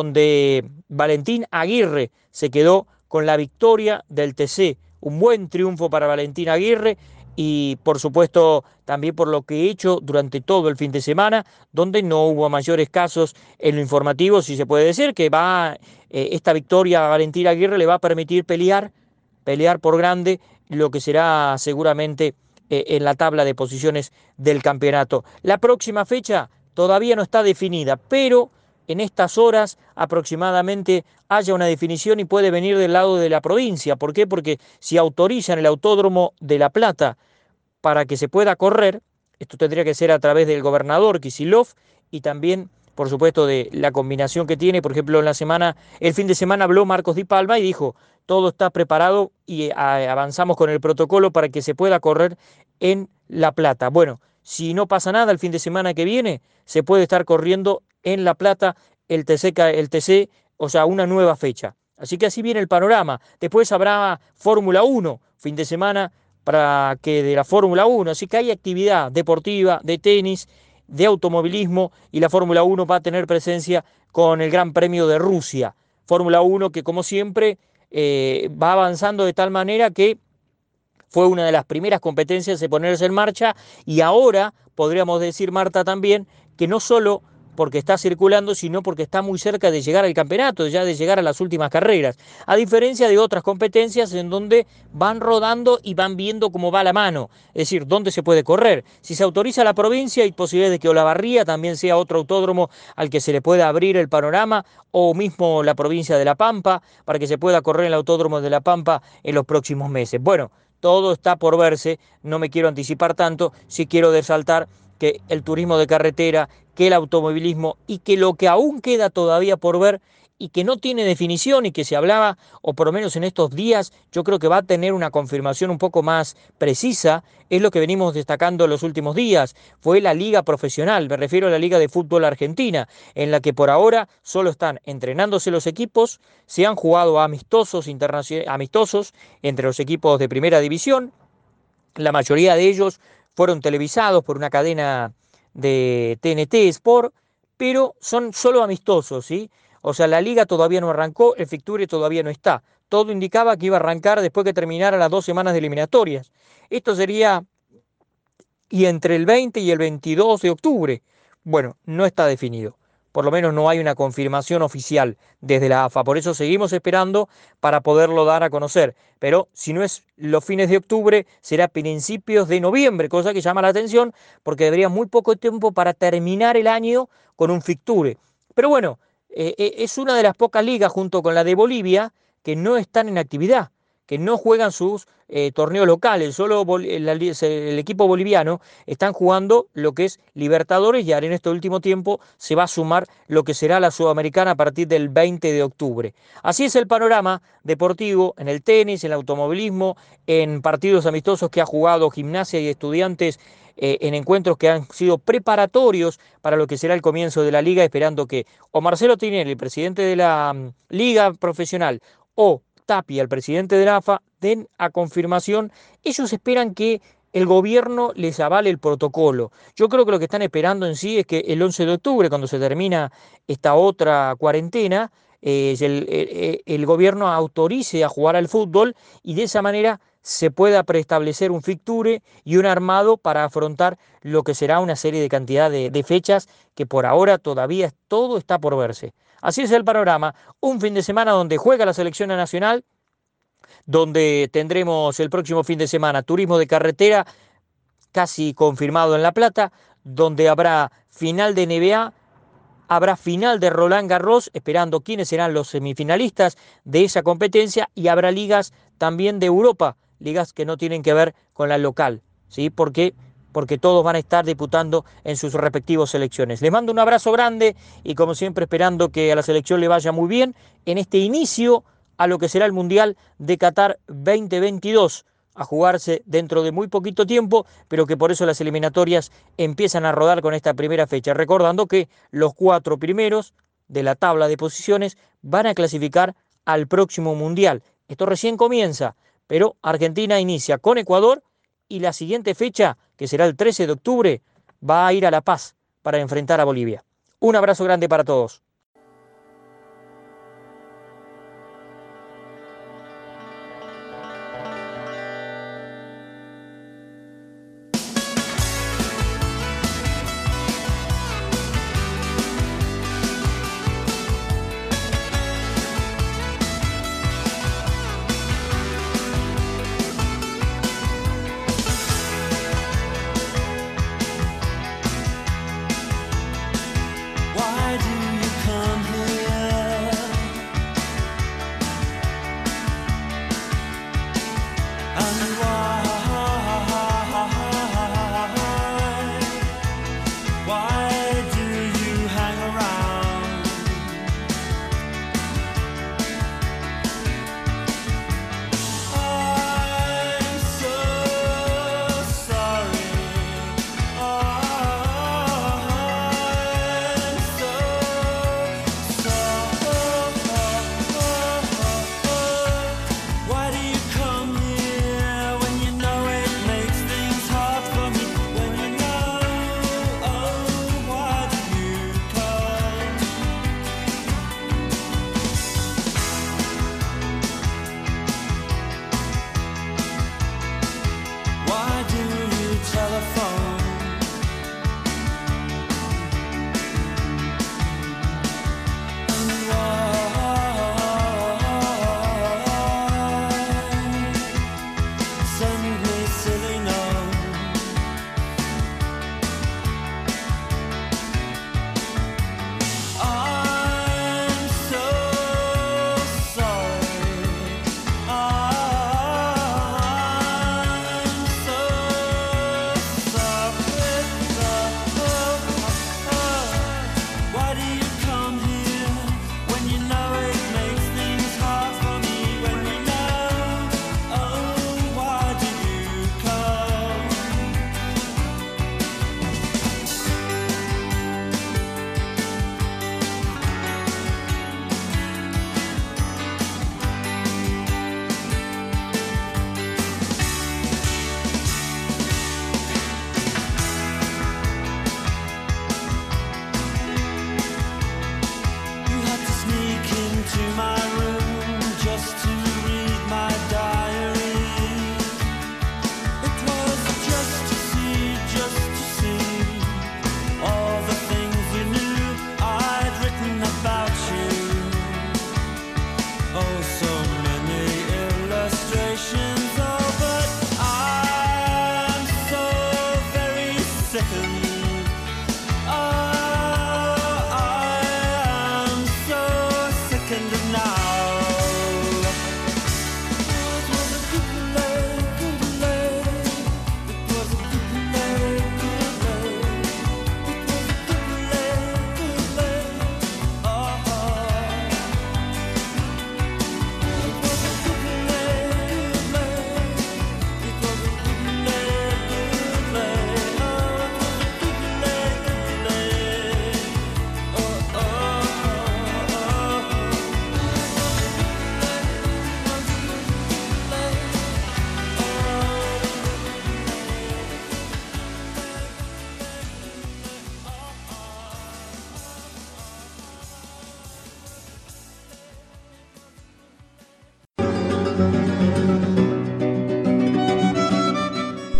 donde Valentín Aguirre se quedó con la victoria del T C. Un buen triunfo para Valentín Aguirre y por supuesto también por lo que he hecho durante todo el fin de semana, donde no hubo mayores casos en lo informativo, si se puede decir, que va eh, esta victoria a Valentín Aguirre le va a permitir pelear, pelear por grande lo que será seguramente eh, en la tabla de posiciones del campeonato. La próxima fecha todavía no está definida, pero en estas horas aproximadamente haya una definición y puede venir del lado de la provincia. ¿Por qué? Porque si autorizan el Autódromo de La Plata para que se pueda correr, esto tendría que ser a través del gobernador Kicillof y también, por supuesto, de la combinación que tiene. Por ejemplo, en la semana, el fin de semana habló Marcos Di Palma y dijo, todo está preparado y avanzamos con el protocolo para que se pueda correr en La Plata. Bueno, si no pasa nada el fin de semana que viene, se puede estar corriendo en La Plata el T C, el T C, o sea, una nueva fecha. Así que así viene el panorama. Después habrá Fórmula uno, fin de semana, para que de la Fórmula uno, así que hay actividad deportiva, de tenis, de automovilismo, y la Fórmula uno va a tener presencia con el Gran Premio de Rusia. Fórmula uno que, como siempre, eh, va avanzando de tal manera que fue una de las primeras competencias de ponerse en marcha, y ahora podríamos decir, Marta, también que no solo porque está circulando, sino porque está muy cerca de llegar al campeonato, ya de llegar a las últimas carreras, a diferencia de otras competencias en donde van rodando y van viendo cómo va la mano, es decir, dónde se puede correr. Si se autoriza la provincia, hay posibilidades de que Olavarría también sea otro autódromo al que se le pueda abrir el panorama, o mismo la provincia de La Pampa, para que se pueda correr en el autódromo de La Pampa en los próximos meses. Bueno, todo está por verse, no me quiero anticipar tanto, sí quiero resaltar que el turismo de carretera, que el automovilismo y que lo que aún queda todavía por ver y que no tiene definición y que se hablaba, o por lo menos en estos días, yo creo que va a tener una confirmación un poco más precisa, es lo que venimos destacando en los últimos días, fue la liga profesional, me refiero a la Liga de Fútbol Argentina, en la que por ahora solo están entrenándose los equipos, se han jugado amistosos, internacionales, amistosos entre los equipos de primera división, la mayoría de ellos fueron televisados por una cadena de T N T Sport, pero son solo amistosos, ¿sí? O sea, la liga todavía no arrancó, el fixture todavía no está. Todo indicaba que iba a arrancar después que terminara las dos semanas de eliminatorias. Esto sería y entre el veinte y el veintidós de octubre. Bueno, no está definido. Por lo menos no hay una confirmación oficial desde la A F A. Por eso seguimos esperando para poderlo dar a conocer. Pero si no es los fines de octubre, será principios de noviembre, cosa que llama la atención porque debería muy poco tiempo para terminar el año con un fixture. Pero bueno, eh, eh, es una de las pocas ligas junto con la de Bolivia que no están en actividad, que no juegan sus eh, torneos locales, solo el, el equipo boliviano están jugando lo que es Libertadores, y ahora en este último tiempo se va a sumar lo que será la Sudamericana a partir del veinte de octubre. Así es el panorama deportivo en el tenis, en el automovilismo, en partidos amistosos que ha jugado Gimnasia y Estudiantes, eh, en encuentros que han sido preparatorios para lo que será el comienzo de la liga, esperando que o Marcelo Tinelli, el presidente de la um, liga profesional, o Tapia, el presidente de la A F A, den a confirmación. Ellos esperan que el gobierno les avale el protocolo. Yo creo que lo que están esperando en sí es que el once de octubre, cuando se termina esta otra cuarentena, eh, el, el, el gobierno autorice a jugar al fútbol y de esa manera se pueda preestablecer un fixture y un armado para afrontar lo que será una serie de cantidad de, de fechas que por ahora todavía todo está por verse. Así es el panorama, un fin de semana donde juega la selección nacional, donde tendremos el próximo fin de semana turismo de carretera casi confirmado en La Plata, donde habrá final de N B A, habrá final de Roland Garros, esperando quiénes serán los semifinalistas de esa competencia, y habrá ligas también de Europa, ligas que no tienen que ver con la local, ¿sí? Porque porque todos van a estar disputando en sus respectivas selecciones. Les mando un abrazo grande y como siempre esperando que a la selección le vaya muy bien en este inicio a lo que será el Mundial de Qatar veinte veintidós, a jugarse dentro de muy poquito tiempo, pero que por eso las eliminatorias empiezan a rodar con esta primera fecha, recordando que los cuatro primeros de la tabla de posiciones van a clasificar al próximo Mundial. Esto recién comienza, pero Argentina inicia con Ecuador y la siguiente fecha, que será el trece de octubre, va a ir a La Paz para enfrentar a Bolivia. Un abrazo grande para todos.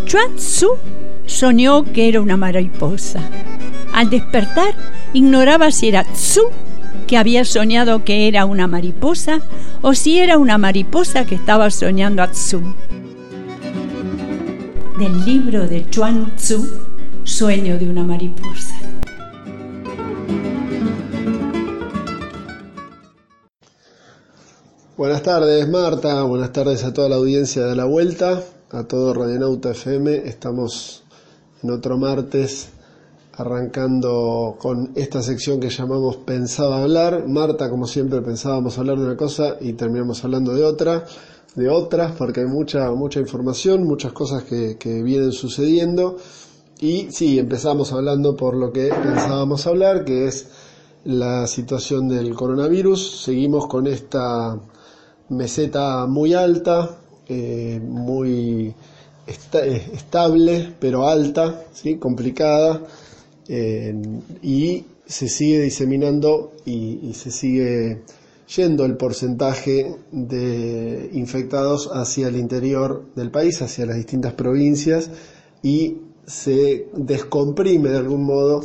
Chuang Tzu soñó que era una mariposa. Al despertar, ignoraba si era Tzu que había soñado que era una mariposa o si era una mariposa que estaba soñando a Tzu. Del libro de Chuang Tzu, Sueño de una mariposa. Buenas tardes, Marta, buenas tardes a toda la audiencia de La Vuelta, a todo Radionauta F M. Estamos en otro martes arrancando con esta sección que llamamos Pensaba Hablar. Marta, como siempre, pensábamos hablar de una cosa y terminamos hablando de otra, de otras, porque hay mucha mucha información, muchas cosas que, que vienen sucediendo. Y sí, empezamos hablando por lo que pensábamos hablar, que es la situación del coronavirus. Seguimos con esta meseta muy alta, eh, muy esta, estable, pero alta, ¿sí? Complicada, eh, y se sigue diseminando y, y se sigue yendo el porcentaje de infectados hacia el interior del país, hacia las distintas provincias, y se descomprime de algún modo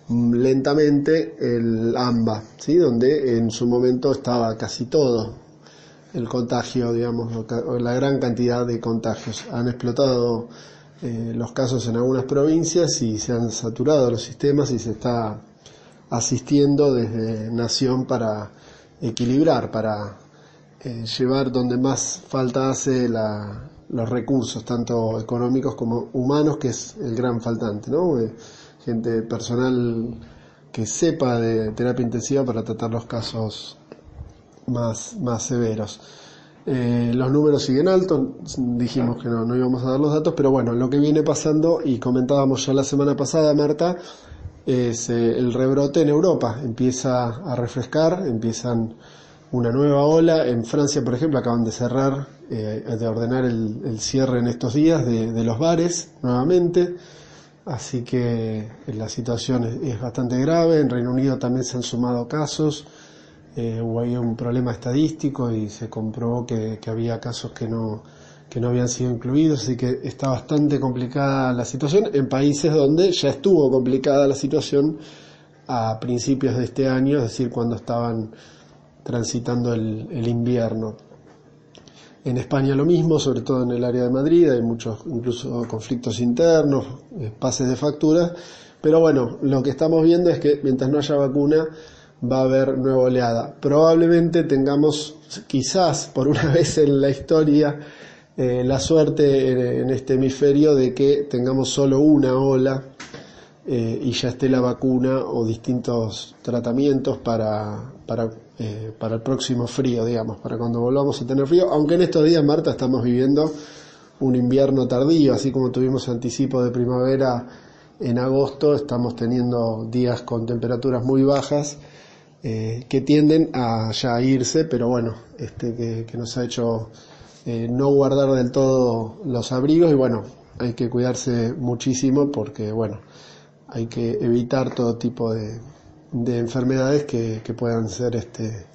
lentamente el AMBA, ¿sí? Donde en su momento estaba casi todo el contagio, digamos, la gran cantidad de contagios. Han explotado eh, los casos en algunas provincias y se han saturado los sistemas y se está asistiendo desde Nación para equilibrar, para eh, llevar donde más falta hace la, los recursos, tanto económicos como humanos, que es el gran faltante, ¿no? Eh, gente, personal que sepa de terapia intensiva para tratar los casos más, más severos. Eh, los números siguen altos, dijimos que no, no íbamos a dar los datos, pero bueno, lo que viene pasando, y comentábamos ya la semana pasada, Marta, es eh, el rebrote en Europa. Empieza a refrescar, empiezan una nueva ola. En Francia, por ejemplo, acaban de cerrar, eh, de ordenar el, el cierre en estos días de, de los bares nuevamente, así que la situación es, es bastante grave. En Reino Unido también se han sumado casos. Eh, hubo ahí un problema estadístico y se comprobó que, que había casos que no, que no habían sido incluidos, así que está bastante complicada la situación en países donde ya estuvo complicada la situación a principios de este año, es decir, cuando estaban transitando el, el invierno. En España lo mismo, sobre todo en el área de Madrid, hay muchos incluso conflictos internos, pases de facturas, pero bueno, lo que estamos viendo es que mientras no haya vacuna, va a haber nueva oleada. Probablemente tengamos, quizás por una vez en la historia, eh, la suerte en, en este hemisferio de que tengamos solo una ola eh, y ya esté la vacuna o distintos tratamientos para, para, eh, para el próximo frío, digamos, para cuando volvamos a tener frío. Aunque en estos días, Marta, estamos viviendo un invierno tardío, así como tuvimos anticipo de primavera en agosto, estamos teniendo días con temperaturas muy bajas, Eh, que tienden a ya irse, pero bueno, este que, que nos ha hecho eh, no guardar del todo los abrigos, y bueno, hay que cuidarse muchísimo porque bueno, hay que evitar todo tipo de, de enfermedades que, que puedan ser este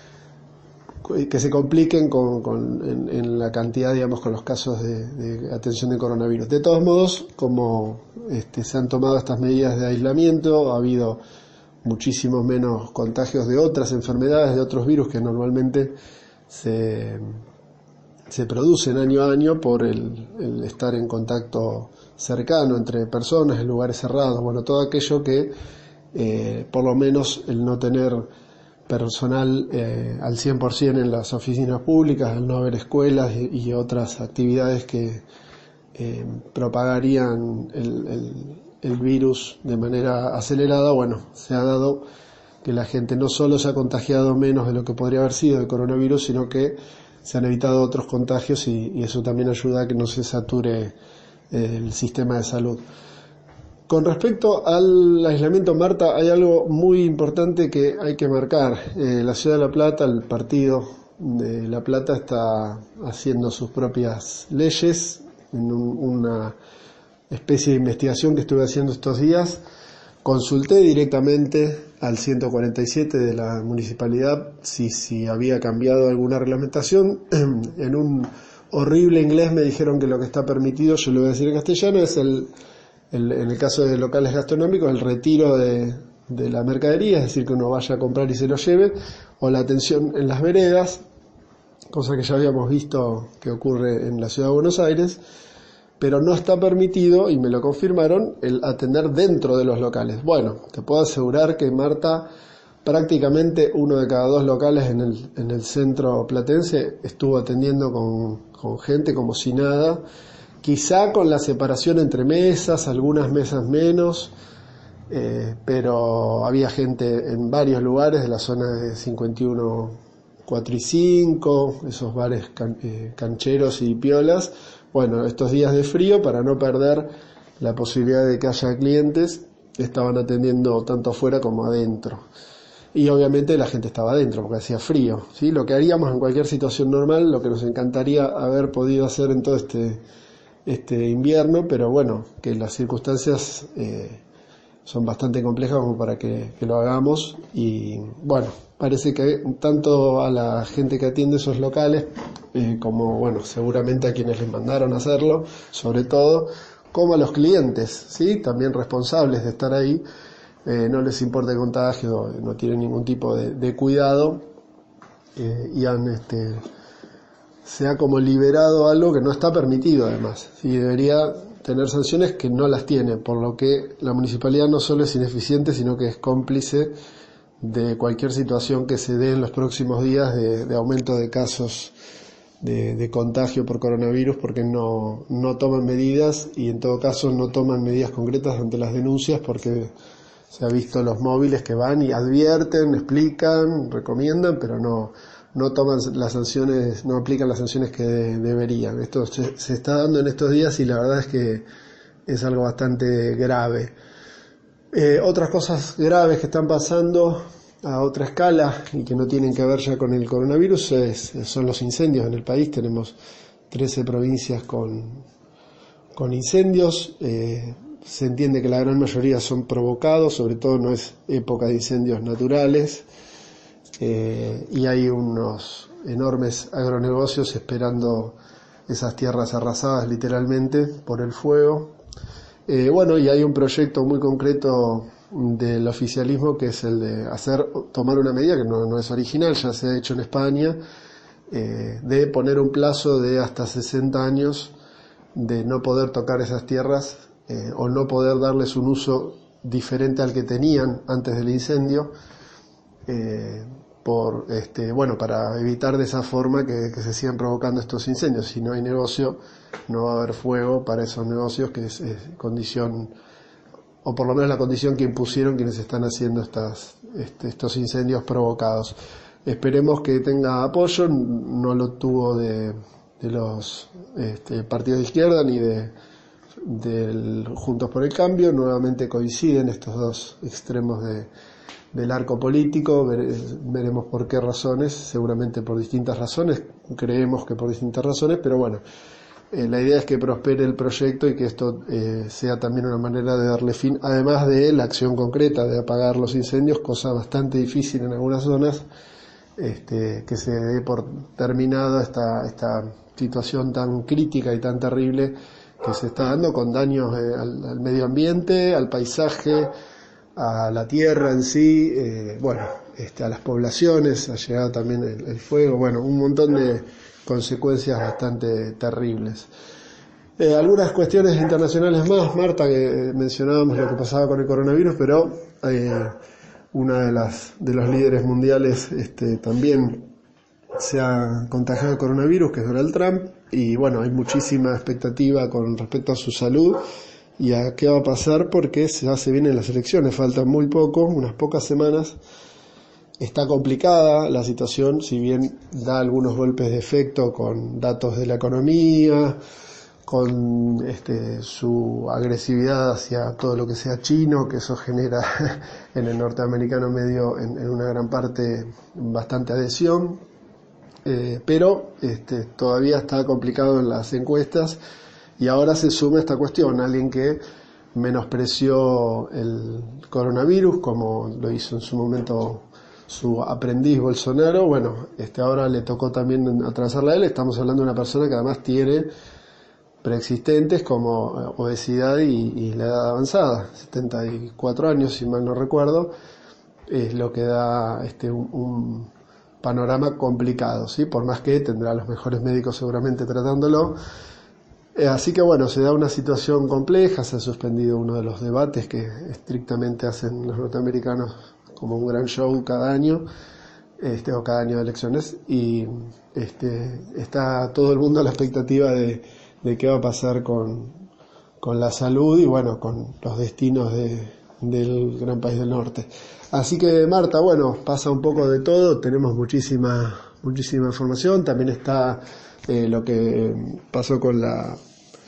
que se compliquen con, con en, en la cantidad, digamos, con los casos de, de atención de coronavirus. De todos modos, como este, se han tomado estas medidas de aislamiento, ha habido muchísimos menos contagios de otras enfermedades, de otros virus que normalmente se, se producen año a año por el, el estar en contacto cercano entre personas, en lugares cerrados, bueno, todo aquello que eh, por lo menos el no tener personal eh, al cien por ciento en las oficinas públicas, el no haber escuelas y, y otras actividades que eh, propagarían el, el el virus de manera acelerada, bueno, se ha dado que la gente no solo se ha contagiado menos de lo que podría haber sido de coronavirus, sino que se han evitado otros contagios y, y eso también ayuda a que no se sature el sistema de salud. Con respecto al aislamiento, Marta, hay algo muy importante que hay que marcar. Eh, la Ciudad de La Plata, el partido de La Plata, está haciendo sus propias leyes en un, una especie de investigación que estuve haciendo estos días. Consulté directamente al ciento cuarenta y siete de la municipalidad si, si había cambiado alguna reglamentación. En un horrible inglés me dijeron que lo que está permitido, yo lo voy a decir en castellano, es el, el en el caso de locales gastronómicos, el retiro de, de la mercadería, es decir, que uno vaya a comprar y se lo lleve, o la atención en las veredas, cosa que ya habíamos visto que ocurre en la ciudad de Buenos Aires, pero no está permitido, y me lo confirmaron, el atender dentro de los locales. Bueno, te puedo asegurar que, Marta, prácticamente uno de cada dos locales en el, en el centro platense estuvo atendiendo con, con gente como si nada, quizá con la separación entre mesas, algunas mesas menos, eh, pero había gente en varios lugares de la zona de cincuenta y uno, cuatro y cinco, esos bares can, eh, cancheros y piolas. Bueno, estos días de frío, para no perder la posibilidad de que haya clientes, estaban atendiendo tanto afuera como adentro. Y obviamente la gente estaba adentro porque hacía frío, ¿sí? Lo que haríamos en cualquier situación normal, lo que nos encantaría haber podido hacer en todo este, este invierno, pero bueno, que las circunstancias eh, son bastante complejas como para que, que lo hagamos. Y bueno, parece que tanto a la gente que atiende esos locales, eh, como bueno, seguramente a quienes les mandaron a hacerlo, sobre todo, como a los clientes, ¿sí? También responsables de estar ahí, eh, no les importa el contagio, no tienen ningún tipo de, de cuidado, eh, y han este, se ha como liberado algo que no está permitido además, y debería tener sanciones que no las tiene, por lo que la municipalidad no solo es ineficiente, sino que es cómplice de cualquier situación que se dé en los próximos días de, de aumento de casos de, de contagio por coronavirus, porque no, no toman medidas, y en todo caso no toman medidas concretas ante las denuncias, porque se ha visto los móviles que van y advierten, explican, recomiendan, pero no, no toman las sanciones, no aplican las sanciones que de, deberían. Esto se, se está dando en estos días y la verdad es que es algo bastante grave. Eh, otras cosas graves que están pasando a otra escala y que no tienen que ver ya con el coronavirus es, son los incendios en el país. Tenemos trece provincias con, con incendios. Eh, se entiende que la gran mayoría son provocados, sobre todo no es época de incendios naturales, eh, y hay unos enormes agronegocios esperando esas tierras arrasadas literalmente por el fuego. Eh, bueno, y hay un proyecto muy concreto del oficialismo que es el de hacer, tomar una medida que no, no es original, ya se ha hecho en España, eh, de poner un plazo de hasta sesenta años de no poder tocar esas tierras, eh, o no poder darles un uso diferente al que tenían antes del incendio, eh, por este bueno para evitar de esa forma que, que se sigan provocando estos incendios. Si no hay negocio, no va a haber fuego para esos negocios, que es, es condición, o por lo menos la condición que impusieron quienes están haciendo estas, este, estos incendios provocados. Esperemos que tenga apoyo, no lo tuvo de, de los este, partidos de izquierda ni de del Juntos por el Cambio. Nuevamente coinciden estos dos extremos de, del arco político. Vere, veremos por qué razones, seguramente por distintas razones, creemos que por distintas razones, pero bueno, eh, la idea es que prospere el proyecto y que esto eh, sea también una manera de darle fin, además de la acción concreta de apagar los incendios, cosa bastante difícil en algunas zonas, este, que se dé por terminada esta, esta situación tan crítica y tan terrible que se está dando, con daños eh, al, al medio ambiente, al paisaje, a la tierra en sí, eh, bueno, este, a las poblaciones, ha llegado también el, el fuego, bueno, un montón de consecuencias bastante terribles. Eh, algunas cuestiones internacionales más, Marta, que eh, mencionábamos lo que pasaba con el coronavirus, pero eh, una de las de los líderes mundiales este, también se ha contagiado de coronavirus, que es Donald Trump, y bueno, hay muchísima expectativa con respecto a su salud y a qué va a pasar, porque ya se vienen las elecciones, faltan muy poco, unas pocas semanas. Está complicada la situación, si bien da algunos golpes de efecto con datos de la economía, con este, su agresividad hacia todo lo que sea chino, que eso genera en el norteamericano medio, en, en una gran parte, bastante adhesión. Eh, pero este, todavía está complicado en las encuestas, y ahora se suma esta cuestión, alguien que menospreció el coronavirus, como lo hizo en su momento su aprendiz Bolsonaro, bueno, este ahora le tocó también atravesarla a él. Estamos hablando de una persona que además tiene preexistentes como obesidad y, y la edad avanzada, setenta y cuatro años, si mal no recuerdo, es lo que da este un, un panorama complicado, ¿sí? Por más que tendrá los mejores médicos seguramente tratándolo. Eh, así que bueno, se da una situación compleja, se ha suspendido uno de los debates que estrictamente hacen los norteamericanos como un gran show cada año, este, o cada año de elecciones, y este, está todo el mundo a la expectativa de, de qué va a pasar con, con la salud y bueno, con los destinos de, del gran país del norte. Así que Marta, bueno, pasa un poco de todo, tenemos muchísima, muchísima información, también está eh, lo que pasó con la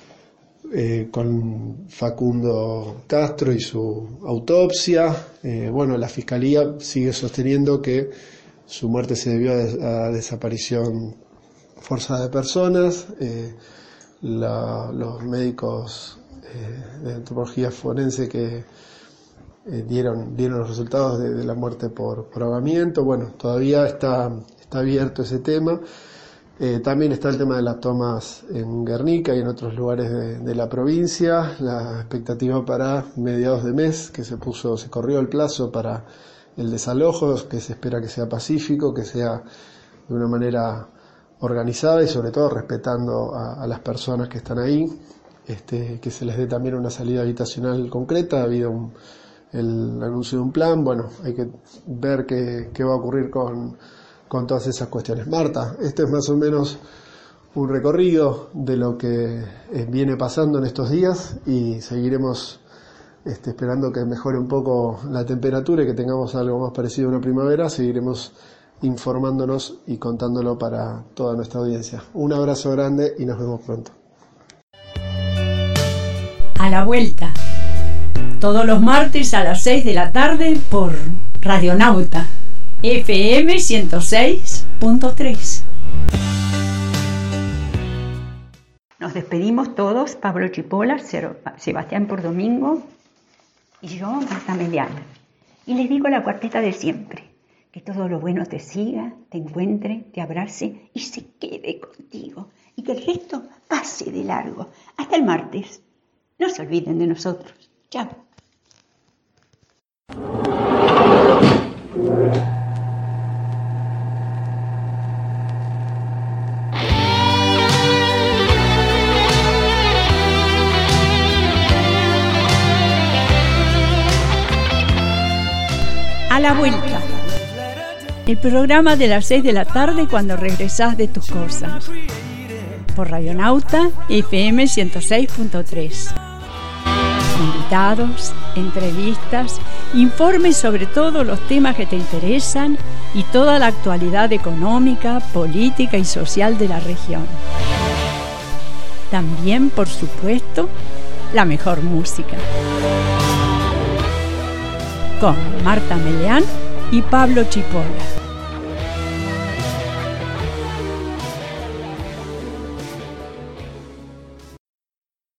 Eh, con Facundo Castro y su autopsia. Eh, bueno, la Fiscalía sigue sosteniendo que su muerte se debió a, des- a desaparición forzada de personas. Eh, la, los médicos eh, de antropología forense que eh, dieron, dieron los resultados de, de la muerte por, por ahogamiento. Bueno, todavía está, está abierto ese tema. Eh, también está el tema de las tomas en Guernica y en otros lugares de, de la provincia. La expectativa para mediados de mes, que se puso, se corrió el plazo para el desalojo, que se espera que sea pacífico, que sea de una manera organizada y sobre todo respetando a, a las personas que están ahí, este, que se les dé también una salida habitacional concreta. Ha habido un, el anuncio de un plan. Bueno, hay que ver qué, qué va a ocurrir con con todas esas cuestiones. Marta, este es más o menos un recorrido de lo que eh, viene pasando en estos días y seguiremos este, esperando que mejore un poco la temperatura y que tengamos algo más parecido a una primavera. Seguiremos informándonos y contándolo para toda nuestra audiencia. Un abrazo grande y nos vemos pronto. A la vuelta, todos los martes a las seis de la tarde por Radionauta F M ciento seis punto tres. Nos despedimos todos, Pablo Chipola, Sebastián Pordomingo y yo, Marta Meleán. Y les digo la cuarteta de siempre, que todo lo bueno te siga, te encuentre, te abrace y se quede contigo. Y que el resto pase de largo. Hasta el martes. No se olviden de nosotros. Chao. A la vuelta, el programa de las seis de la tarde cuando regresás de tus cosas, por Radionauta F M ciento seis punto tres. Invitados, entrevistas, informes sobre todos los temas que te interesan y toda la actualidad económica, política y social de la región. También, por supuesto, la mejor música. Con Marta Meleán y Pablo Chipola.